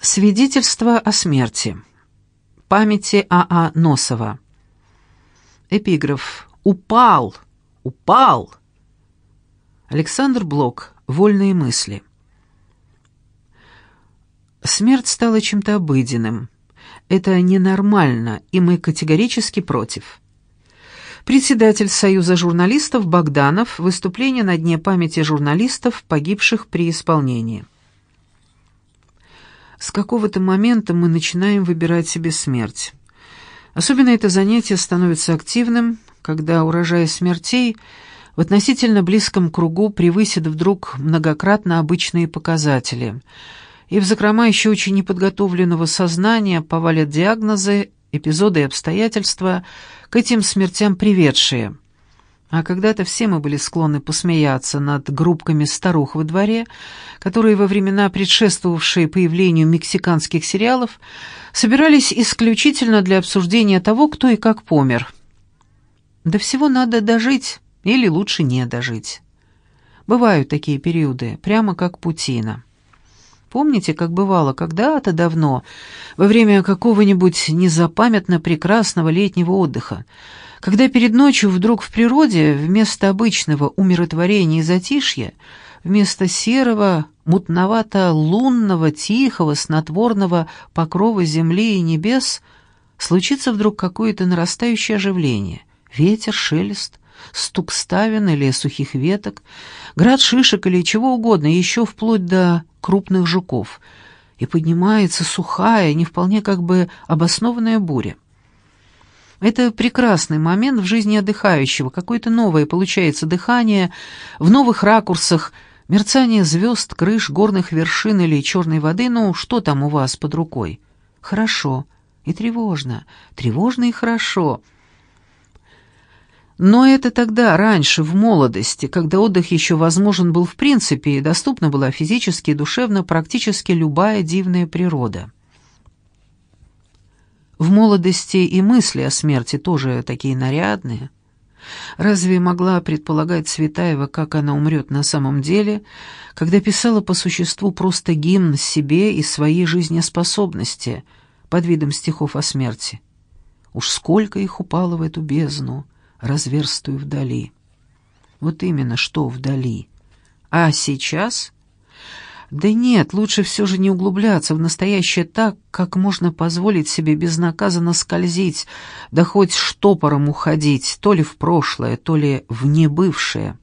Свидетельство о смерти. Памяти А.А. Носова. Эпиграф. «Упал! Упал!» Александр Блок. Вольные мысли. Смерть стала чем-то обыденным. Это ненормально, и мы категорически против. Председатель Союза журналистов Богданов. Выступление на дне памяти журналистов, погибших при исполнении. С какого-то момента мы начинаем выбирать себе смерть. Особенно это занятие становится активным, когда урожай смертей в относительно близком кругу превысит вдруг многократно обычные показатели, и в закрома еще очень неподготовленного сознания повалят диагнозы, эпизоды и обстоятельства, к этим смертям приведшие. А когда-то все мы были склонны посмеяться над группками старух во дворе, которые во времена, предшествовавшие появлению мексиканских сериалов, собирались исключительно для обсуждения того, кто и как помер. До всего надо дожить, или лучше не дожить. Бывают такие периоды, прямо как путина. Помните, как бывало когда-то давно, во время какого-нибудь незапамятно прекрасного летнего отдыха, когда перед ночью вдруг в природе вместо обычного умиротворения и затишья, вместо серого, мутновато-лунного, тихого, снотворного покрова земли и небес случится вдруг какое-то нарастающее оживление, ветер, шелест, стук ставен или сухих веток, град шишек или чего угодно, еще вплоть до крупных жуков, и поднимается сухая, не вполне как бы обоснованная буря. Это прекрасный момент в жизни отдыхающего, какое-то новое получается дыхание в новых ракурсах, мерцание звезд, крыш, горных вершин или черной воды, ну что там у вас под рукой? Хорошо и тревожно, тревожно и хорошо. Но это тогда, раньше, в молодости, когда отдых еще возможен был в принципе, и доступна была физически и душевно практически любая дивная природа. В молодости и мысли о смерти тоже такие нарядные. Разве могла предполагать Цветаева, как она умрет на самом деле, когда писала по существу просто гимн себе и своей жизнеспособности под видом стихов о смерти? Уж сколько их упало в эту бездну, разверстую вдали. Вот именно, что вдали. А сейчас? Да нет, лучше все же не углубляться в настоящее так, как можно позволить себе безнаказанно скользить, да хоть штопором уходить, то ли в прошлое, то ли в небывшее.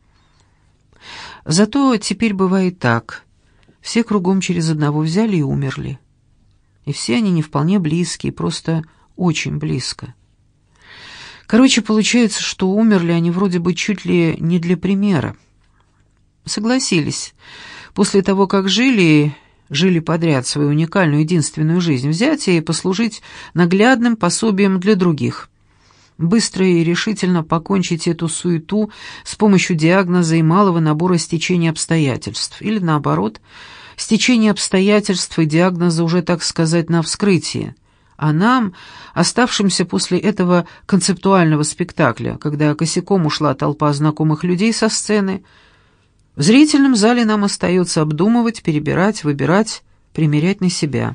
Зато теперь бывает так. Все кругом через одного взяли и умерли. И все они не вполне близкие, просто очень близко. Короче, получается, что умерли они вроде бы чуть ли не для примера. Согласились. После того, как жили подряд свою уникальную единственную жизнь, взять и послужить наглядным пособием для других. Быстро и решительно покончить эту суету с помощью диагноза и малого набора стечения обстоятельств. Или наоборот, стечение обстоятельств и диагноза уже, так сказать, на вскрытии. А нам, оставшимся после этого концептуального спектакля, когда косяком ушла толпа знакомых людей со сцены, в зрительном зале нам остается обдумывать, перебирать, выбирать, примерять на себя.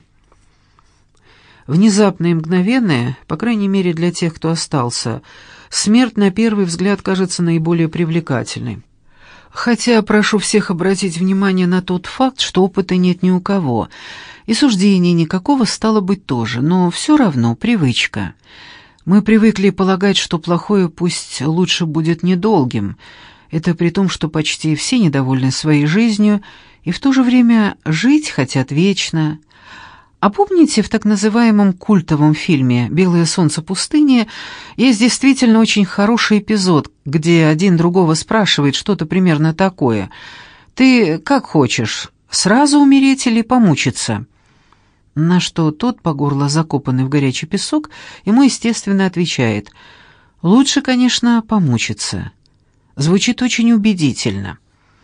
Внезапная и мгновенная, по крайней мере для тех, кто остался, смерть на первый взгляд кажется наиболее привлекательной. Хотя прошу всех обратить внимание на тот факт, что опыта нет ни у кого, и суждения никакого стало быть тоже, но все равно привычка. Мы привыкли полагать, что плохое пусть лучше будет недолгим. Это при том, что почти все недовольны своей жизнью и в то же время жить хотят вечно. А помните, в так называемом культовом фильме «Белое солнце пустыни» есть действительно очень хороший эпизод, где один другого спрашивает что-то примерно такое: «Ты как хочешь, сразу умереть или помучиться?» На что тот, по горло закопанный в горячий песок, ему, естественно, отвечает: «Лучше, конечно, помучиться». Звучит очень убедительно.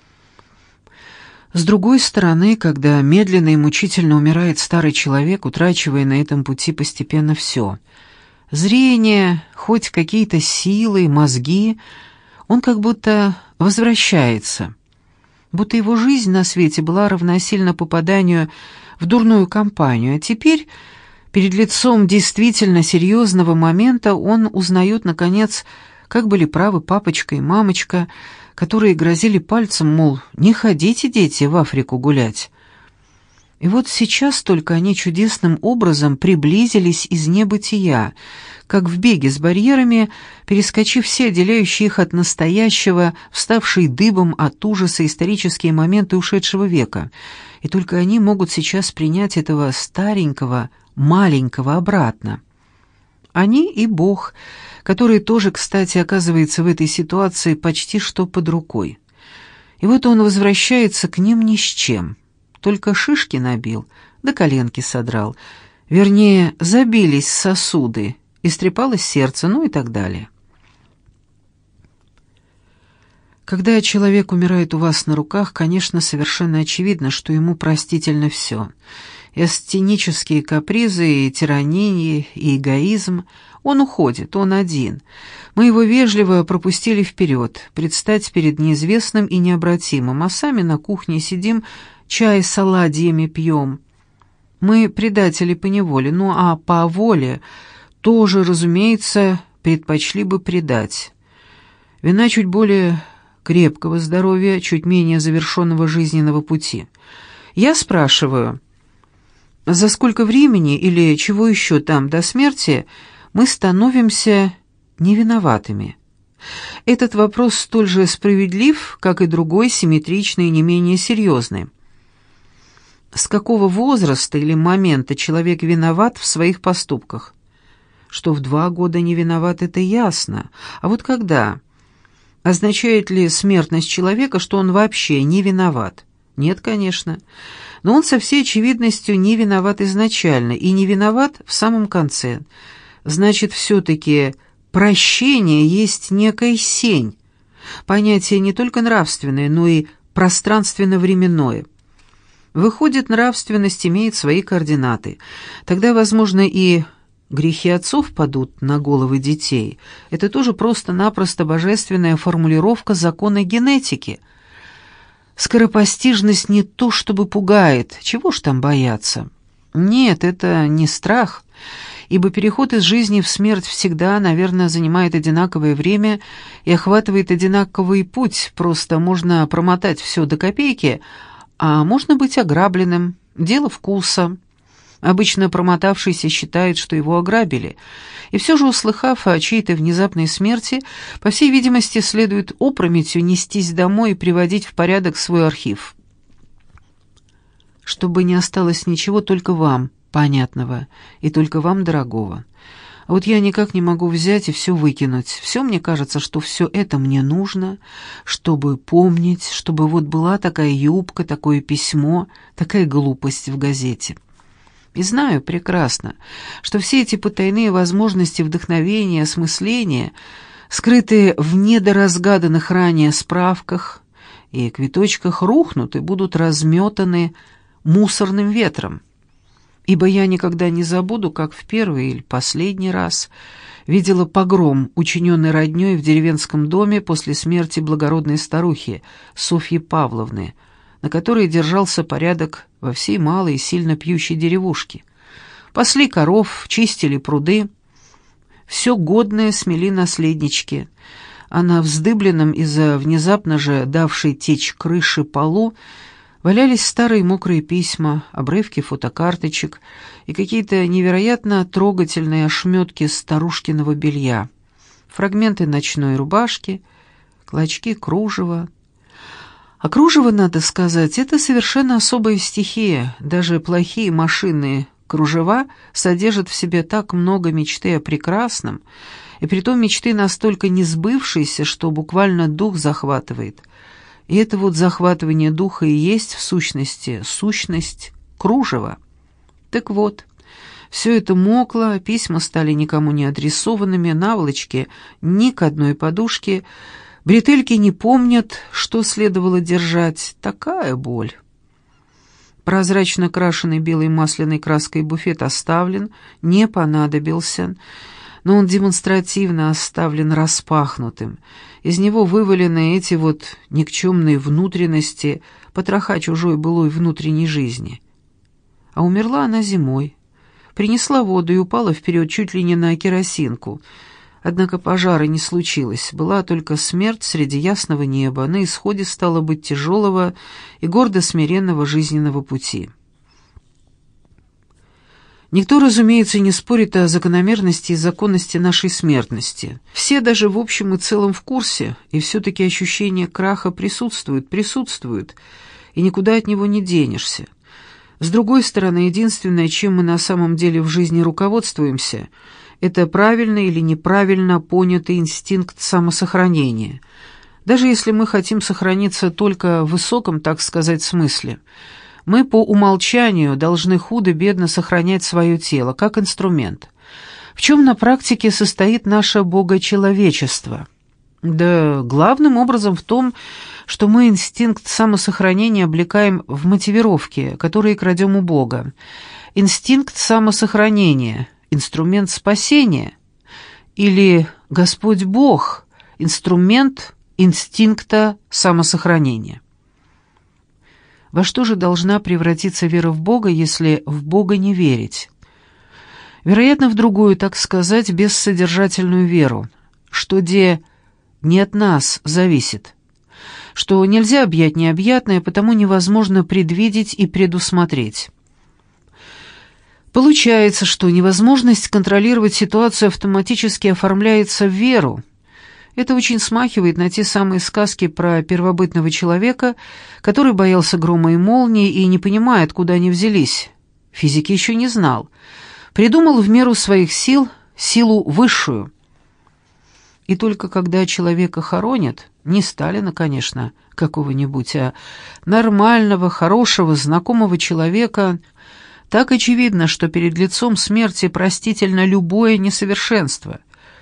С другой стороны, когда медленно и мучительно умирает старый человек, утрачивая на этом пути постепенно все — зрение, хоть какие-то силы, мозги — он как будто возвращается. Будто его жизнь на свете была равносильна попаданию в дурную компанию, а теперь, перед лицом действительно серьезного момента, он узнает, наконец, как были правы папочка и мамочка, которые грозили пальцем, мол, не ходите, дети, в Африку гулять. И вот сейчас только они чудесным образом приблизились из небытия, как в беге с барьерами, перескочив все отделяющие их от настоящего, вставшие дыбом от ужаса исторические моменты ушедшего века. И только они могут сейчас принять этого старенького, маленького обратно. Они и Бог, который тоже, кстати, оказывается в этой ситуации почти что под рукой. И вот он возвращается к ним ни с чем. Только шишки набил, да коленки содрал. Вернее, забились сосуды, истрепалось сердце, ну и так далее. Когда человек умирает у вас на руках, конечно, совершенно очевидно, что ему простительно все. И астенические капризы, и тирании, и эгоизм. Он уходит, он один. Мы его вежливо пропустили вперед, предстать перед неизвестным и необратимым, а сами на кухне сидим, чай с оладьями пьем. Мы предатели поневоле, ну а по воле тоже, разумеется, предпочли бы предать. Вина чуть более крепкого здоровья, чуть менее завершенного жизненного пути. Я спрашиваю, за сколько времени или чего еще там до смерти мы становимся невиноватыми? Этот вопрос столь же справедлив, как и другой, симметричный и не менее серьезный. С какого возраста или момента человек виноват в своих поступках? Что в 2 года не виноват, это ясно. А вот когда? Означает ли смертность человека, что он вообще не виноват? Нет, конечно. Но он со всей очевидностью не виноват изначально и не виноват в самом конце. Значит, все-таки прощение есть некая сень. Понятие не только нравственное, но и пространственно-временное. Выходит, нравственность имеет свои координаты. Тогда, возможно, и грехи отцов падут на головы детей. Это тоже просто-напросто божественная формулировка закона генетики. Скоропостижность не то чтобы пугает, чего ж там бояться? Нет, это не страх, ибо переход из жизни в смерть всегда, наверное, занимает одинаковое время и охватывает одинаковый путь, просто можно промотать все до копейки, а можно быть ограбленным, дело вкуса. Обычно промотавшийся считает, что его ограбили, и все же, услыхав о чьей-то внезапной смерти, по всей видимости, следует опрометью нестись домой и приводить в порядок свой архив. Чтобы не осталось ничего только вам понятного и только вам дорогого. А вот я никак не могу взять и все выкинуть. Все мне кажется, что все это мне нужно, чтобы помнить, чтобы вот была такая юбка, такое письмо, такая глупость в газете. И знаю прекрасно, что все эти потайные возможности вдохновения, осмысления, скрытые в недоразгаданных ранее справках и квиточках, рухнут и будут разметаны мусорным ветром. Ибо я никогда не забуду, как в первый или последний раз видела погром, учиненный роднёй в деревенском доме после смерти благородной старухи Софьи Павловны, на которой держался порядок во всей малой и сильно пьющей деревушке. Пасли коров, чистили пруды, все годное смели наследнички, а на вздыбленном из-за внезапно же давшей течь крыши полу валялись старые мокрые письма, обрывки фотокарточек и какие-то невероятно трогательные ошметки старушкиного белья, фрагменты ночной рубашки, клочки кружева. А кружево, надо сказать, это совершенно особая стихия. Даже плохие машинные кружева содержат в себе так много мечты о прекрасном, и притом мечты настолько несбывшиеся, что буквально дух захватывает. И это вот захватывание духа и есть, в сущности, сущность кружева. Так вот, все это мокло, письма стали никому не адресованными, наволочки ни к одной подушке, бретельки не помнят, что следовало держать. Такая боль. Прозрачно крашеный белой масляной краской буфет оставлен, не понадобился, но он демонстративно оставлен распахнутым. Из него вывалены эти вот никчемные внутренности, потроха чужой былой внутренней жизни. А умерла она зимой. Принесла воду и упала вперед чуть ли не на керосинку. Однако пожара не случилось, была только смерть среди ясного неба, на исходе, стало быть, тяжелого и гордо смиренного жизненного пути. Никто, разумеется, не спорит о закономерности и законности нашей смертности. Все даже в общем и целом в курсе, и все-таки ощущение краха присутствует, и никуда от него не денешься. С другой стороны, единственное, чем мы на самом деле в жизни руководствуемся – это правильно или неправильно понятый инстинкт самосохранения. Даже если мы хотим сохраниться только в высоком, так сказать, смысле, мы по умолчанию должны худо-бедно сохранять свое тело, как инструмент. В чем на практике состоит наше богочеловечество? Да главным образом в том, что мы инстинкт самосохранения облекаем в мотивировки, которые крадем у Бога. Инстинкт самосохранения – инструмент спасения, или Господь Бог – инструмент инстинкта самосохранения. Во что же должна превратиться вера в Бога, если в Бога не верить? Вероятно, в другую, так сказать, бессодержательную веру, что где не от нас зависит, что нельзя объять необъятное, потому невозможно предвидеть и предусмотреть. Получается, что невозможность контролировать ситуацию автоматически оформляется в веру. Это очень смахивает на те самые сказки про первобытного человека, который боялся грома и молнии и, не понимая, откуда они взялись, физики еще не знал, придумал в меру своих сил силу высшую. И только когда человека хоронят, не Сталина, конечно, какого-нибудь, а нормального, хорошего, знакомого человека, так очевидно, что перед лицом смерти простительно любое несовершенство.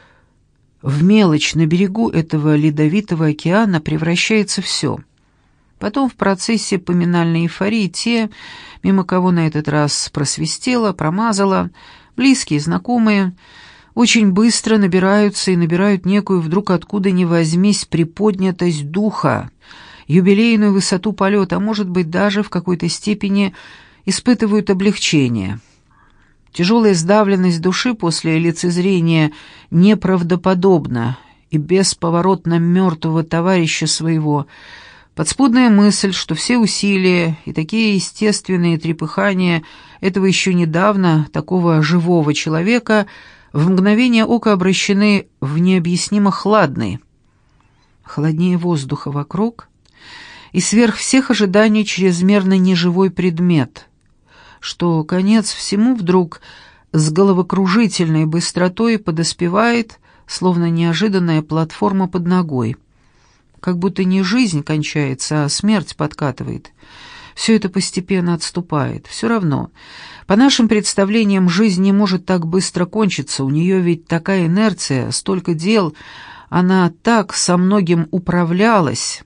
В мелочь на берегу этого ледовитого океана превращается все. Потом в процессе поминальной эйфории те, мимо кого на этот раз просвистело, промазало, близкие, знакомые, очень быстро набираются и набирают некую вдруг откуда ни возьмись приподнятость духа, юбилейную высоту полета, а может быть даже в какой-то степени испытывают облегчение. Тяжелая сдавленность души после лицезрения неправдоподобно и бесповоротно мертвого товарища своего, подспудная мысль, что все усилия и такие естественные трепыхания этого еще недавно такого живого человека в мгновение ока обращены в необъяснимо хладный, холоднее воздуха вокруг и сверх всех ожиданий чрезмерно неживой предмет, что конец всему вдруг с головокружительной быстротой подоспевает, словно неожиданная платформа под ногой. Как будто не жизнь кончается, а смерть подкатывает. Все это постепенно отступает. Все равно, по нашим представлениям, жизнь не может так быстро кончиться, у нее ведь такая инерция, столько дел, она так со многим управлялась.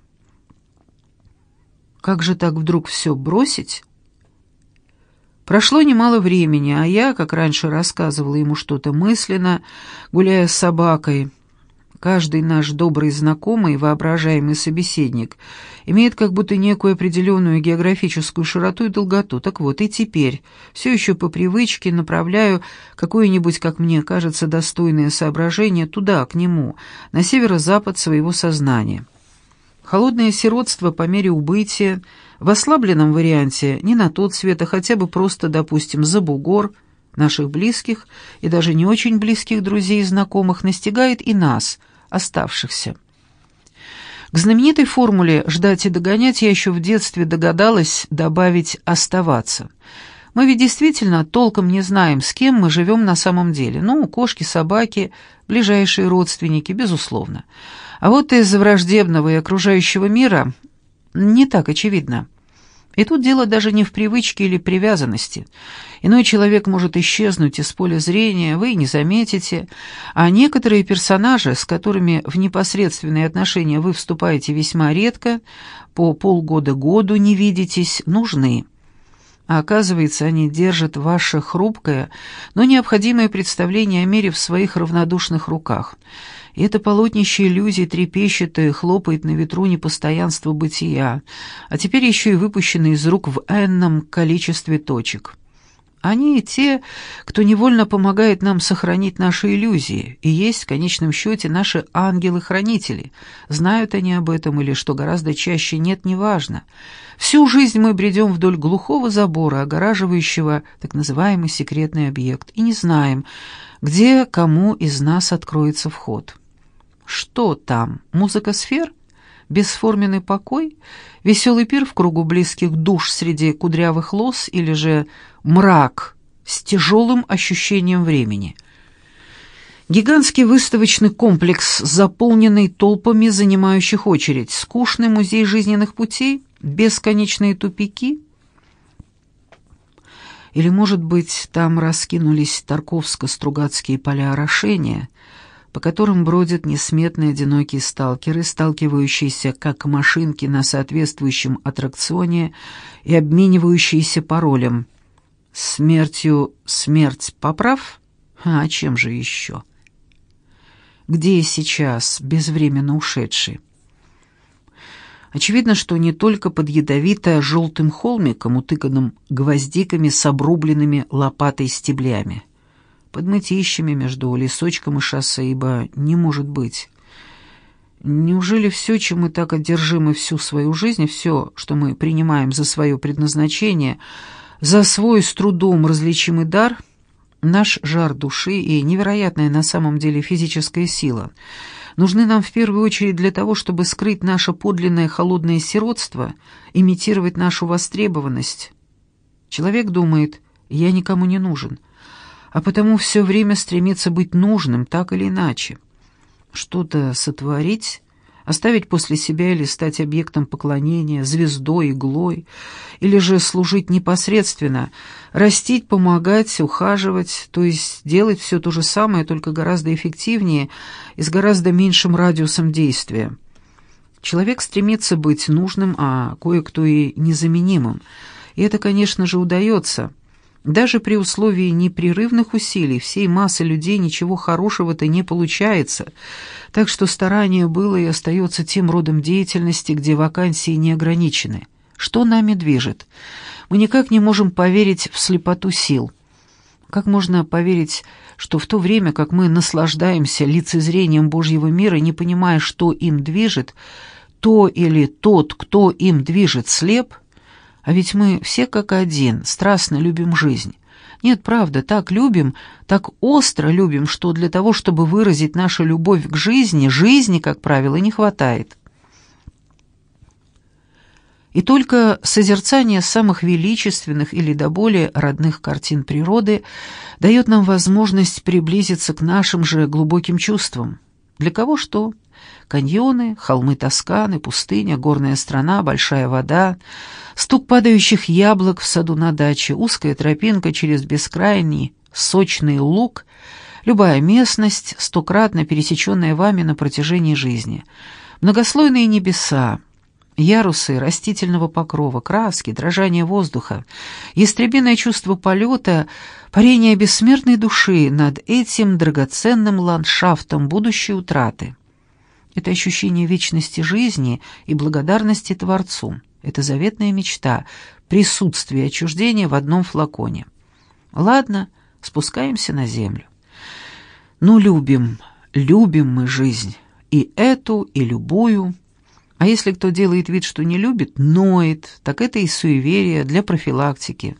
Как же так вдруг все бросить? Прошло немало времени, а я, как раньше, рассказывала ему что-то мысленно, гуляя с собакой. Каждый наш добрый знакомый, воображаемый собеседник имеет как будто некую определенную географическую широту и долготу. Так вот, и теперь, все еще по привычке, направляю какое-нибудь, как мне кажется, достойное соображение туда, к нему, на северо-запад своего сознания. Холодное сиротство по мере убытия, в ослабленном варианте не на тот свет, а хотя бы просто, допустим, за бугор, наших близких и даже не очень близких друзей и знакомых настигает и нас, оставшихся. К знаменитой формуле «ждать и догонять» я еще в детстве догадалась добавить «оставаться». Мы ведь действительно толком не знаем, с кем мы живем на самом деле. Ну, кошки, собаки, ближайшие родственники, безусловно. А вот из враждебного и окружающего мира не так очевидно. И тут дело даже не в привычке или привязанности. Иной человек может исчезнуть из поля зрения, вы и не заметите, а некоторые персонажи, с которыми в непосредственные отношения вы вступаете весьма редко, по полгода-году не видитесь, нужны. А оказывается, они держат ваше хрупкое, но необходимое представление о мире в своих равнодушных руках. И это полотнище иллюзий трепещет и хлопает на ветру непостоянства бытия, а теперь еще и выпущено из рук в энном количестве точек. Они те, кто невольно помогает нам сохранить наши иллюзии, и есть в конечном счете наши ангелы-хранители. Знают они об этом или, что гораздо чаще, нет, неважно. Всю жизнь мы бредем вдоль глухого забора, огораживающего так называемый секретный объект, и не знаем, где кому из нас откроется вход. Что там? Музыка сфер? Бесформенный покой? Веселый пир в кругу близких душ среди кудрявых лос? Или же мрак с тяжелым ощущением времени? Гигантский выставочный комплекс, заполненный толпами занимающих очередь, скучный музей жизненных путей, бесконечные тупики? Или, может быть, там раскинулись Тарковско-Стругацкие поля орошения, по которым бродят несметные одинокие сталкеры, сталкивающиеся как машинки на соответствующем аттракционе и обменивающиеся паролем. Смертью смерть поправ? А чем же еще? Где сейчас безвременно ушедший? Очевидно, что не только под ядовито-желтым холмиком, утыканным гвоздиками с обрубленными лопатой стеблями, под мытищами между лесочком и шоссе, ибо не может быть. Неужели все, чем мы так одержимы всю свою жизнь, все, что мы принимаем за свое предназначение, за свой с трудом различимый дар, наш жар души и невероятная на самом деле физическая сила, нужны нам в первую очередь для того, чтобы скрыть наше подлинное холодное сиротство, имитировать нашу востребованность? Человек думает: «Я никому не нужен», а потому все время стремится быть нужным, так или иначе. Что-то сотворить, оставить после себя или стать объектом поклонения, звездой, иглой, или же служить непосредственно, растить, помогать, ухаживать, то есть делать все то же самое, только гораздо эффективнее и с гораздо меньшим радиусом действия. Человек стремится быть нужным, а кое-кто и незаменимым. И это, конечно же, удается. Даже при условии непрерывных усилий всей массы людей ничего хорошего-то не получается, так что старание было и остается тем родом деятельности, где вакансии не ограничены. Что нами движет? Мы никак не можем поверить в слепоту сил. Как можно поверить, что в то время, как мы наслаждаемся лицезрением Божьего мира, не понимая, что им движет, то или тот, кто им движет, слеп? А ведь мы все как один, страстно любим жизнь. Нет, правда, так любим, так остро любим, что для того, чтобы выразить нашу любовь к жизни, жизни, как правило, не хватает. И только созерцание самых величественных или до более родных картин природы дает нам возможность приблизиться к нашим же глубоким чувствам. Для кого что? Каньоны, холмы Тосканы, пустыня, горная страна, большая вода, стук падающих яблок в саду на даче, узкая тропинка через бескрайний сочный луг, любая местность, стократно пересеченная вами на протяжении жизни, многослойные небеса, ярусы растительного покрова, краски, дрожание воздуха, ястребиное чувство полета, парение бессмертной души над этим драгоценным ландшафтом будущей утраты. Это ощущение вечности жизни и благодарности Творцу. Это заветная мечта, присутствие отчуждения в одном флаконе. Ладно, спускаемся на землю. Ну, любим мы жизнь, и эту, и любую. А если кто делает вид, что не любит, ноет, так это и суеверие для профилактики.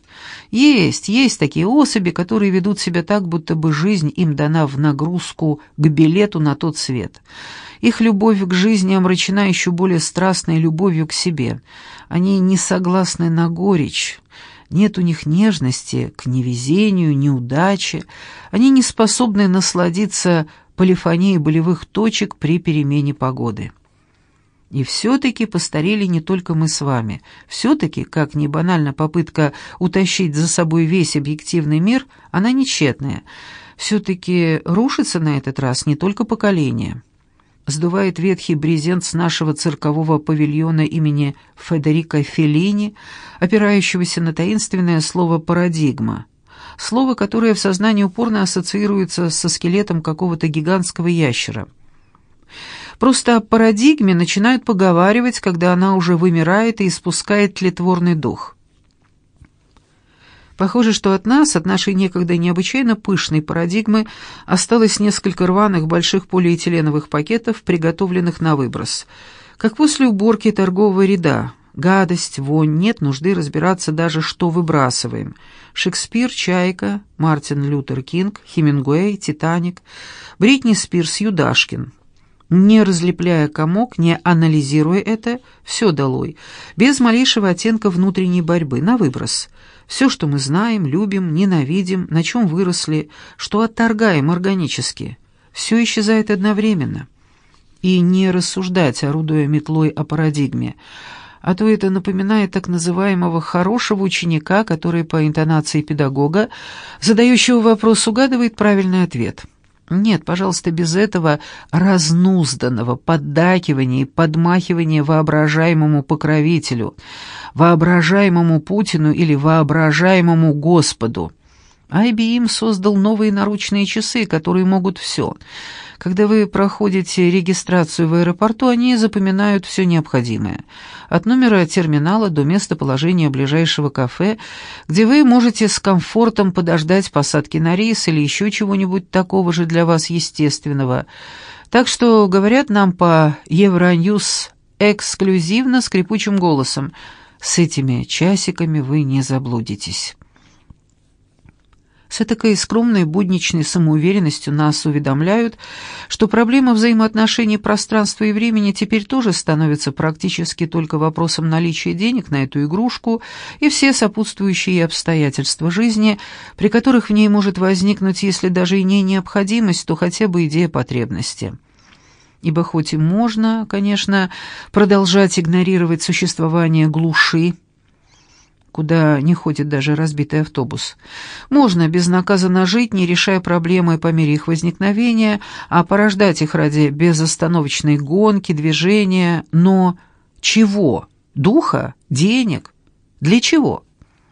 Есть такие особи, которые ведут себя так, будто бы жизнь им дана в нагрузку к билету на тот свет. Их любовь к жизни омрачена еще более страстной любовью к себе. Они не согласны на горечь. Нет у них нежности к невезению, неудаче. Они не способны насладиться полифонией болевых точек при перемене погоды. И все-таки постарели не только мы с вами. Все-таки, как ни банальна попытка утащить за собой весь объективный мир, она не тщетная. Все-таки рушится на этот раз не только поколение. Сдувает ветхий брезент с нашего циркового павильона имени Федерико Феллини, опирающегося на таинственное слово «парадигма». Слово, которое в сознании упорно ассоциируется со скелетом какого-то гигантского ящера. Просто о парадигме начинают поговаривать, когда она уже вымирает и испускает тлетворный дух. Похоже, что от нас, от нашей некогда необычайно пышной парадигмы, осталось несколько рваных больших полиэтиленовых пакетов, приготовленных на выброс. Как после уборки торгового ряда. Гадость, вонь, нет нужды разбираться даже, что выбрасываем. Шекспир, Чайка, Мартин Лютер Кинг, Хемингуэй, Титаник, Бритни Спирс, Юдашкин. Не разлепляя комок, не анализируя это, все долой, без малейшего оттенка внутренней борьбы, на выброс. Все, что мы знаем, любим, ненавидим, на чем выросли, что отторгаем органически, все исчезает одновременно. И не рассуждать, орудуя метлой о парадигме, а то это напоминает так называемого хорошего ученика, который по интонации педагога, задающего вопрос, угадывает правильный ответ. Нет, пожалуйста, без этого разнузданного поддакивания и подмахивания воображаемому покровителю, воображаемому Путину или воображаемому Господу. IBM создал новые наручные часы, которые могут все. Когда вы проходите регистрацию в аэропорту, они запоминают все необходимое. От номера терминала до местоположения ближайшего кафе, где вы можете с комфортом подождать посадки на рейс или еще чего-нибудь такого же для вас естественного. Так что говорят нам по Евроньюз эксклюзивно скрипучим голосом: с этими часиками вы не заблудитесь. С этакой скромной будничной самоуверенностью нас уведомляют, что проблема взаимоотношений пространства и времени теперь тоже становится практически только вопросом наличия денег на эту игрушку и все сопутствующие обстоятельства жизни, при которых в ней может возникнуть, если даже и не необходимость, то хотя бы идея потребности. Ибо хоть и можно, конечно, продолжать игнорировать существование глуши, куда не ходит даже разбитый автобус. Можно безнаказанно жить, не решая проблемы по мере их возникновения, а порождать их ради безостановочной гонки, движения. Но чего? Духа? Денег? Для чего?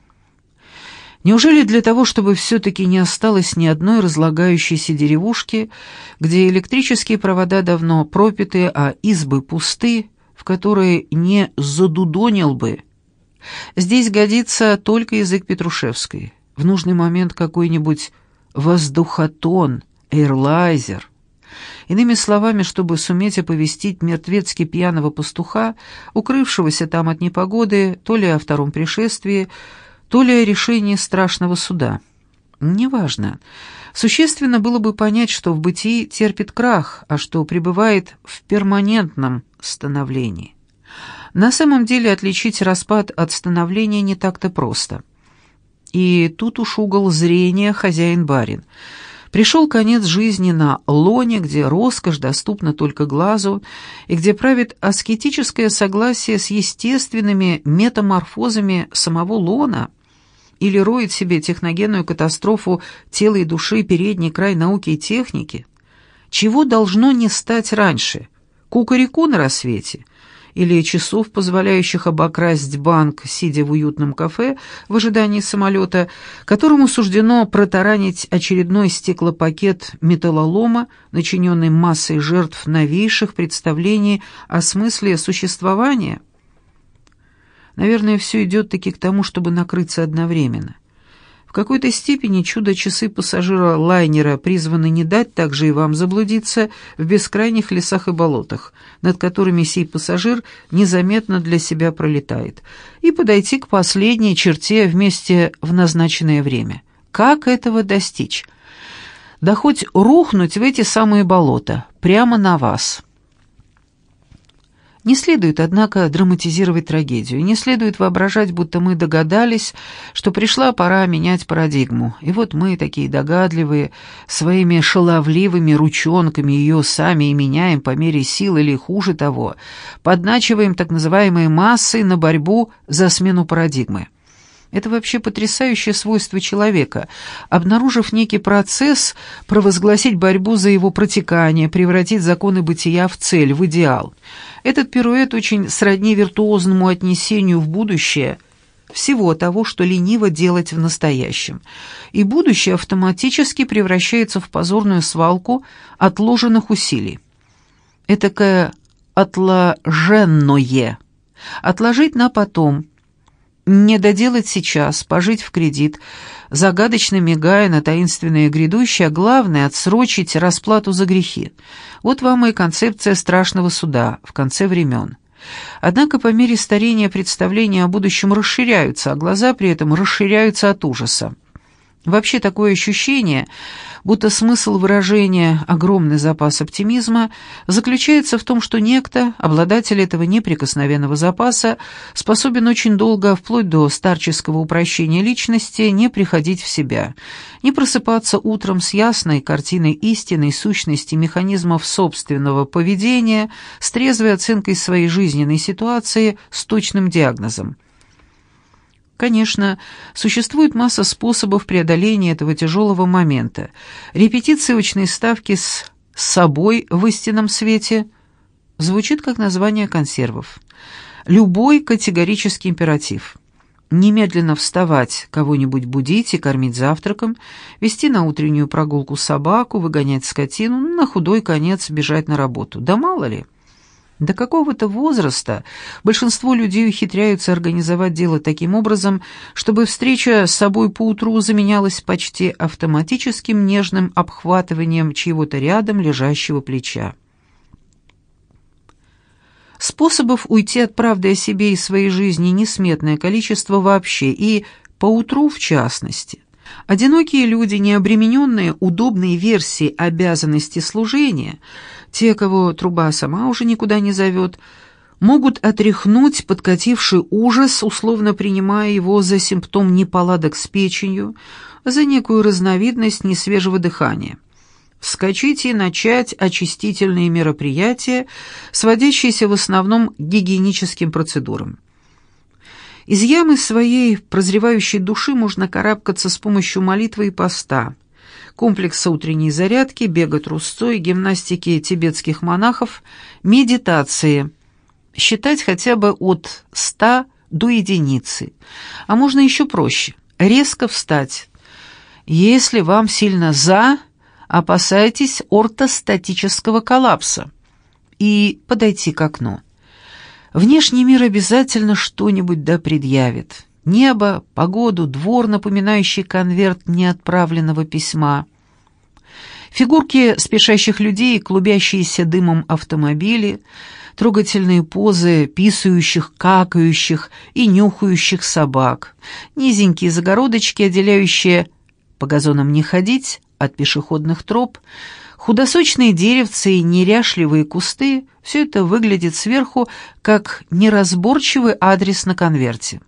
Неужели для того, чтобы все-таки не осталось ни одной разлагающейся деревушки, где электрические провода давно пропиты, а избы пусты, в которые не задудонил бы? Здесь годится только язык Петрушевской. В нужный момент какой-нибудь воздухотон, эйрлайзер. Иными словами, чтобы суметь оповестить мертвецки пьяного пастуха, укрывшегося там от непогоды, то ли о втором пришествии, то ли о решении страшного суда. Неважно. Существенно было бы понять, что в бытии терпит крах, а что пребывает в перманентном становлении. На самом деле отличить распад от становления не так-то просто. И тут уж угол зрения хозяин-барин. Пришел конец жизни на лоне, где роскошь доступна только глазу, и где правит аскетическое согласие с естественными метаморфозами самого лона, или роет себе техногенную катастрофу тела и души передний край науки и техники. Чего должно не стать раньше? Кукареку на рассвете? Или часов, позволяющих обокрасть банк, сидя в уютном кафе в ожидании самолета, которому суждено протаранить очередной стеклопакет металлолома, начиненный массой жертв новейших представлений о смысле существования? Наверное, все идет-таки к тому, чтобы накрыться одновременно. В какой-то степени чудо-часы пассажира лайнера призваны не дать также и вам заблудиться в бескрайних лесах и болотах, над которыми сей пассажир незаметно для себя пролетает, и подойти к последней черте вместе в назначенное время. Как этого достичь? Да хоть рухнуть в эти самые болота, прямо на вас. Не следует, однако, драматизировать трагедию, не следует воображать, будто мы догадались, что пришла пора менять парадигму, и вот мы, такие догадливые, своими шаловливыми ручонками ее сами и меняем по мере сил или, хуже того, подначиваем так называемые массы на борьбу за смену парадигмы. Это вообще потрясающее свойство человека. Обнаружив некий процесс, провозгласить борьбу за его протекание, превратить законы бытия в цель, в идеал. Этот пируэт очень сродни виртуозному отнесению в будущее всего того, что лениво делать в настоящем. И будущее автоматически превращается в позорную свалку отложенных усилий. Этакое отложенное. Отложить на потом. Не доделать сейчас, пожить в кредит, загадочно мигая на таинственное грядущее, а главное — отсрочить расплату за грехи. Вот вам и концепция страшного суда в конце времен. Однако по мере старения представления о будущем расширяются, а глаза при этом расширяются от ужаса. Вообще такое ощущение, будто смысл выражения «огромный запас оптимизма» заключается в том, что некто, обладатель этого неприкосновенного запаса, способен очень долго, вплоть до старческого упрощения личности, не приходить в себя, не просыпаться утром с ясной картиной истинной сущности механизмов собственного поведения, с трезвой оценкой своей жизненной ситуации, с точным диагнозом. Конечно, существует масса способов преодоления этого тяжелого момента. Репетиции очной ставки с собой в истинном свете звучит как название консервов. Любой категорический императив. Немедленно вставать, кого-нибудь будить и кормить завтраком, вести на утреннюю прогулку собаку, выгонять скотину, на худой конец бежать на работу. Да мало ли. До какого-то возраста большинство людей ухитряются организовать дело таким образом, чтобы встреча с собой поутру заменялась почти автоматическим нежным обхватыванием чьего-то рядом лежащего плеча. Способов уйти от правды о себе и своей жизни несметное количество вообще, и поутру в частности. Одинокие люди, не обремененные удобной версией обязанности служения, те, кого труба сама уже никуда не зовет, могут отряхнуть подкативший ужас, условно принимая его за симптом неполадок с печенью, за некую разновидность несвежего дыхания. Вскочить и начать очистительные мероприятия, сводящиеся в основном к гигиеническим процедурам. Из ямы своей прозревающей души можно карабкаться с помощью молитвы и поста, комплекса утренней зарядки, бега трусцой, гимнастики тибетских монахов, медитации, считать хотя бы от 100 до единицы, а можно еще проще, резко встать. Если вам сильно опасайтесь ортостатического коллапса и подойти к окну. Внешний мир обязательно что-нибудь да предъявит. Небо, погоду, двор, напоминающий конверт неотправленного письма. Фигурки спешащих людей, клубящиеся дымом автомобили, трогательные позы писающих, какающих и нюхающих собак, низенькие загородочки, отделяющие «по газонам не ходить» от пешеходных троп, худосочные деревцы и неряшливые кусты — все это выглядит сверху как неразборчивый адрес на конверте.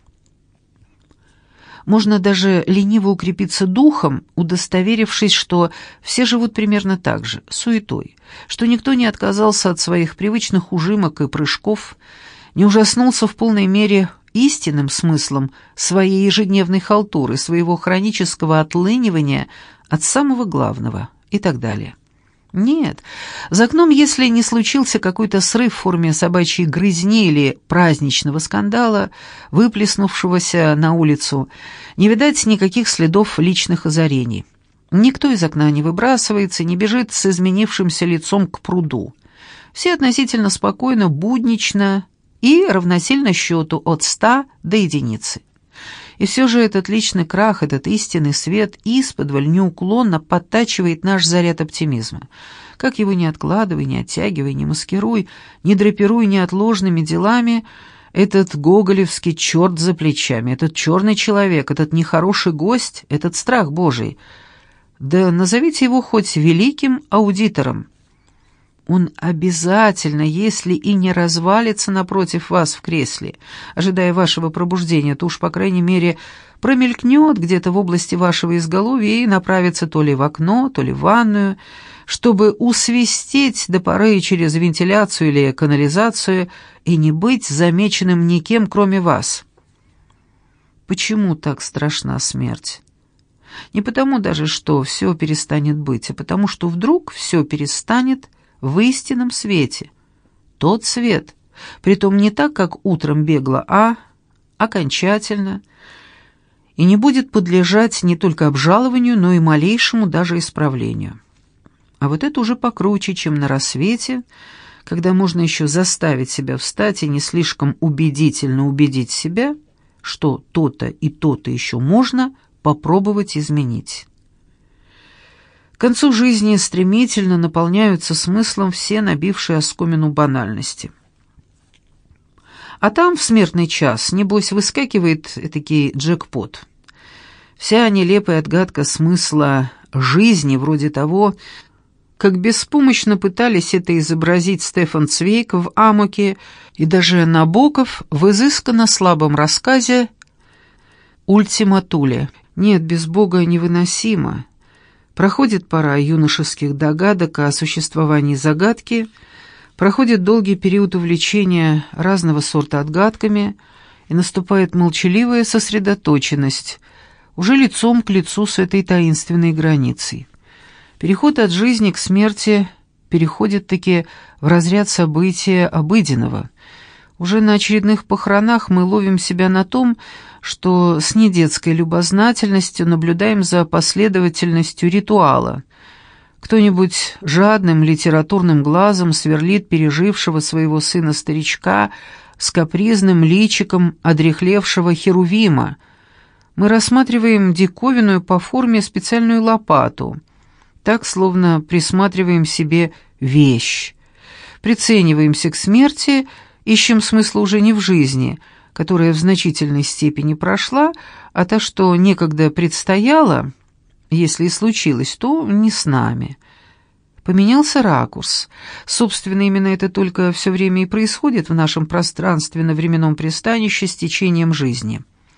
Можно даже лениво укрепиться духом, удостоверившись, что все живут примерно так же, суетой, что никто не отказался от своих привычных ужимок и прыжков, не ужаснулся в полной мере истинным смыслом своей ежедневной халтуры, своего хронического отлынивания от самого главного и так далее. Нет, за окном, если не случился какой-то срыв в форме собачьей грызни или праздничного скандала, выплеснувшегося на улицу, не видать никаких следов личных озарений. Никто из окна не выбрасывается, не бежит с изменившимся лицом к пруду. Все относительно спокойно, буднично и равносильно счету от 100 до единицы. И все же этот личный крах, этот истинный свет исподволь неуклонно подтачивает наш заряд оптимизма. Как его не откладывай, не оттягивай, не маскируй, не драпируй неотложными делами, этот гоголевский черт за плечами, этот черный человек, этот нехороший гость, этот страх Божий. Да назовите его хоть великим аудитором. Он обязательно, если и не развалится напротив вас в кресле, ожидая вашего пробуждения, то уж, по крайней мере, промелькнет где-то в области вашего изголовья и направится то ли в окно, то ли в ванную, чтобы усвистеть до поры через вентиляцию или канализацию и не быть замеченным никем, кроме вас. Почему так страшна смерть? Не потому даже, что все перестанет быть, а потому, что вдруг все перестанет в истинном свете. Тот свет, притом не так, как утром бегло, а окончательно, и не будет подлежать не только обжалованию, но и малейшему даже исправлению. А вот это уже покруче, чем на рассвете, когда можно еще заставить себя встать и не слишком убедительно убедить себя, что то-то и то-то еще можно попробовать изменить. К концу жизни стремительно наполняются смыслом все набившие оскомину банальности. А там в смертный час, небось, выскакивает этакий джекпот. Вся нелепая отгадка смысла жизни, вроде того, как беспомощно пытались это изобразить Стефан Цвейг в «Амоке» и даже Набоков в изысканно слабом рассказе «Ультима Туле». Нет, без Бога невыносимо. Проходит пора юношеских догадок о существовании загадки, проходит долгий период увлечения разного сорта отгадками, и наступает молчаливая сосредоточенность, уже лицом к лицу с этой таинственной границей. Переход от жизни к смерти переходит-таки в разряд события обыденного. Уже на очередных похоронах мы ловим себя на том, что с недетской любознательностью наблюдаем за последовательностью ритуала. Кто-нибудь жадным литературным глазом сверлит пережившего своего сына-старичка с капризным личиком одряхлевшего херувима. Мы рассматриваем диковинную по форме специальную лопату, так, словно присматриваем себе вещь. Прицениваемся к смерти, ищем смысла уже не в жизни, которая в значительной степени прошла, а та, что некогда предстояла, если и случилось, то не с нами. Поменялся ракурс. Собственно, именно это только все время и происходит в нашем пространственно-временном пристанище с течением жизни.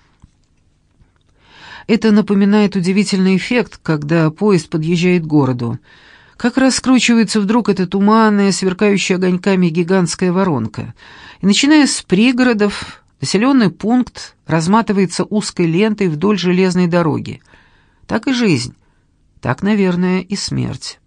Это напоминает удивительный эффект, когда поезд подъезжает к городу. Как раскручивается вдруг эта туманная, сверкающая огоньками гигантская воронка. И начиная с пригородов, населенный пункт разматывается узкой лентой вдоль железной дороги. Так и жизнь, так, наверное, и смерть.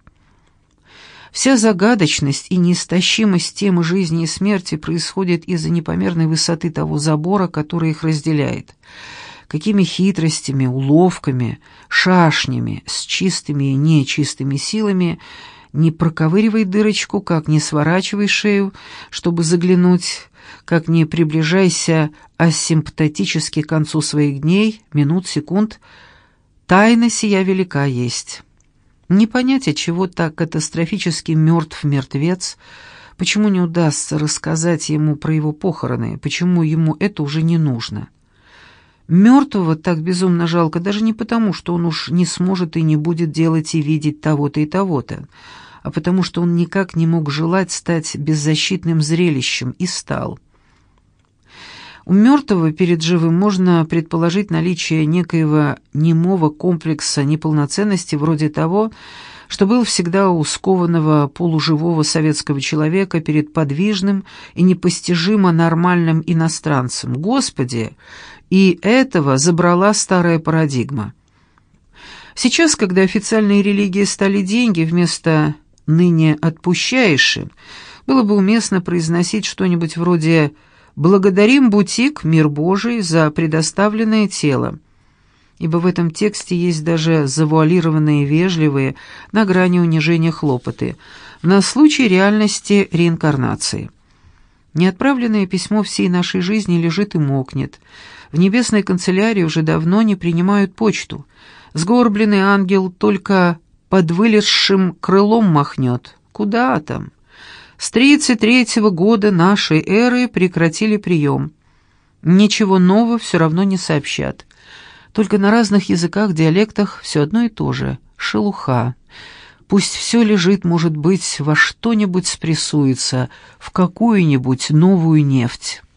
Вся загадочность и неистощимость темы жизни и смерти происходит из-за непомерной высоты того забора, который их разделяет. Какими хитростями, уловками, шашнями, с чистыми и нечистыми силами не проковыривай дырочку, как не сворачивай шею, чтобы заглянуть, как не приближайся асимптотически к концу своих дней, минут, секунд, тайна сия велика есть. Не понять, отчего так катастрофически мертв мертвец, почему не удастся рассказать ему про его похороны, почему ему это уже не нужно. Мертвого так безумно жалко даже не потому, что он уж не сможет и не будет делать и видеть того-то и того-то, а потому что он никак не мог желать стать беззащитным зрелищем и стал. У мертвого перед живым можно предположить наличие некоего немого комплекса неполноценности вроде того, что был всегда у скованного полуживого советского человека перед подвижным и непостижимо нормальным иностранцем. Господи! И этого забрала старая парадигма. Сейчас, когда официальные религии стали деньги вместо «ныне отпущаешь», было бы уместно произносить что-нибудь вроде «Благодарим бутик, мир Божий, за предоставленное тело», ибо в этом тексте есть даже завуалированные вежливые, на грани унижения хлопоты, на случай реальности реинкарнации. Неотправленное письмо всей нашей жизни лежит и мокнет. В небесной канцелярии уже давно не принимают почту. Сгорбленный ангел только под вылезшим крылом махнет. Куда там? С 33-го года нашей эры прекратили прием. Ничего нового все равно не сообщат. Только на разных языках, диалектах все одно и то же. Шелуха. Пусть все лежит, может быть, во что-нибудь спрессуется, в какую-нибудь новую нефть.